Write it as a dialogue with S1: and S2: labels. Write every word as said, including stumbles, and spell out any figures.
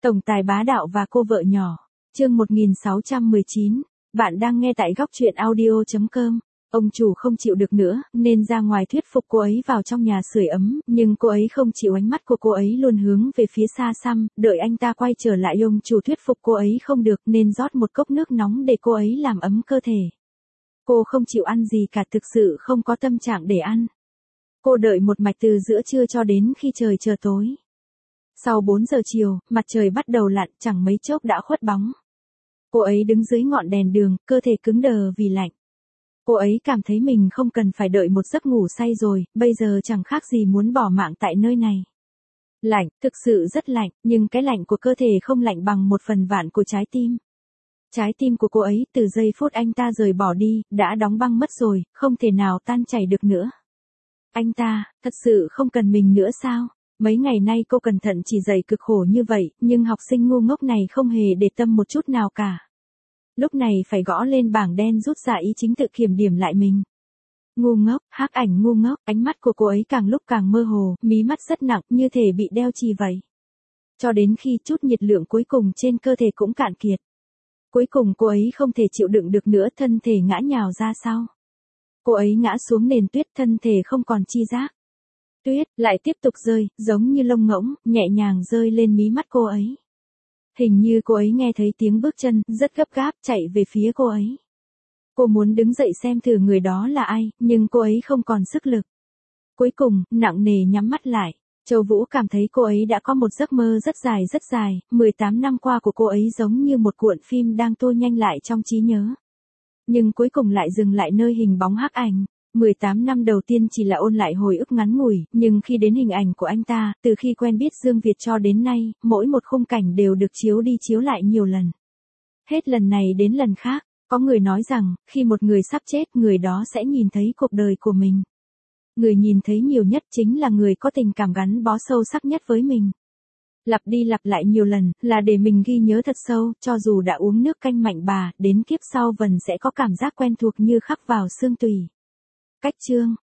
S1: Tổng tài bá đạo và cô vợ nhỏ. Chương một nghìn sáu trăm mười chín. Bạn đang nghe tại góc truyện audio chấm com. Ông chủ không chịu được nữa, nên ra ngoài thuyết phục cô ấy vào trong nhà sưởi ấm, nhưng cô ấy không chịu, ánh mắt của cô ấy luôn hướng về phía xa xăm, đợi anh ta quay trở lại. Ông chủ thuyết phục cô ấy không được nên rót một cốc nước nóng để cô ấy làm ấm cơ thể. Cô không chịu ăn gì cả, thực sự không có tâm trạng để ăn. Cô đợi một mạch từ giữa trưa cho đến khi trời trở tối. Sau bốn giờ chiều, mặt trời bắt đầu lặn, chẳng mấy chốc đã khuất bóng. Cô ấy đứng dưới ngọn đèn đường, cơ thể cứng đờ vì lạnh. Cô ấy cảm thấy mình không cần phải đợi một giấc ngủ say rồi, bây giờ chẳng khác gì muốn bỏ mạng tại nơi này. Lạnh, thực sự rất lạnh, nhưng cái lạnh của cơ thể không lạnh bằng một phần vạn của trái tim. Trái tim của cô ấy, từ giây phút anh ta rời bỏ đi, đã đóng băng mất rồi, không thể nào tan chảy được nữa. Anh ta, thật sự không cần mình nữa sao? Mấy ngày nay cô cẩn thận chỉ dạy cực khổ như vậy, nhưng học sinh ngu ngốc này không hề để tâm một chút nào cả. Lúc này phải gõ lên bảng đen rút ra ý chính tự kiểm điểm lại mình. Ngu ngốc, hắc ảnh ngu ngốc, ánh mắt của cô ấy càng lúc càng mơ hồ, mí mắt rất nặng, như thể bị đeo chì vậy. Cho đến khi chút nhiệt lượng cuối cùng trên cơ thể cũng cạn kiệt. Cuối cùng cô ấy không thể chịu đựng được nữa, thân thể ngã nhào ra sau. Cô ấy ngã xuống nền tuyết, thân thể không còn chi giác. Tuyết lại tiếp tục rơi, giống như lông ngỗng, nhẹ nhàng rơi lên mí mắt cô ấy. Hình như cô ấy nghe thấy tiếng bước chân, rất gấp gáp, chạy về phía cô ấy. Cô muốn đứng dậy xem thử người đó là ai, nhưng cô ấy không còn sức lực. Cuối cùng, nặng nề nhắm mắt lại. Châu Vũ cảm thấy cô ấy đã có một giấc mơ rất dài rất dài, mười tám năm qua của cô ấy giống như một cuộn phim đang tua nhanh lại trong trí nhớ. Nhưng cuối cùng lại dừng lại nơi hình bóng hắc ảnh. mười tám năm đầu tiên chỉ là ôn lại hồi ức ngắn ngủi, nhưng khi đến hình ảnh của anh ta, từ khi quen biết Dương Việt cho đến nay, mỗi một khung cảnh đều được chiếu đi chiếu lại nhiều lần. Hết lần này đến lần khác, có người nói rằng, khi một người sắp chết, người đó sẽ nhìn thấy cuộc đời của mình. Người nhìn thấy nhiều nhất chính là người có tình cảm gắn bó sâu sắc nhất với mình. Lặp đi lặp lại nhiều lần, là để mình ghi nhớ thật sâu, cho dù đã uống nước canh mạnh bà, đến kiếp sau vẫn sẽ có cảm giác quen thuộc như khắc vào xương tủy. Cách chương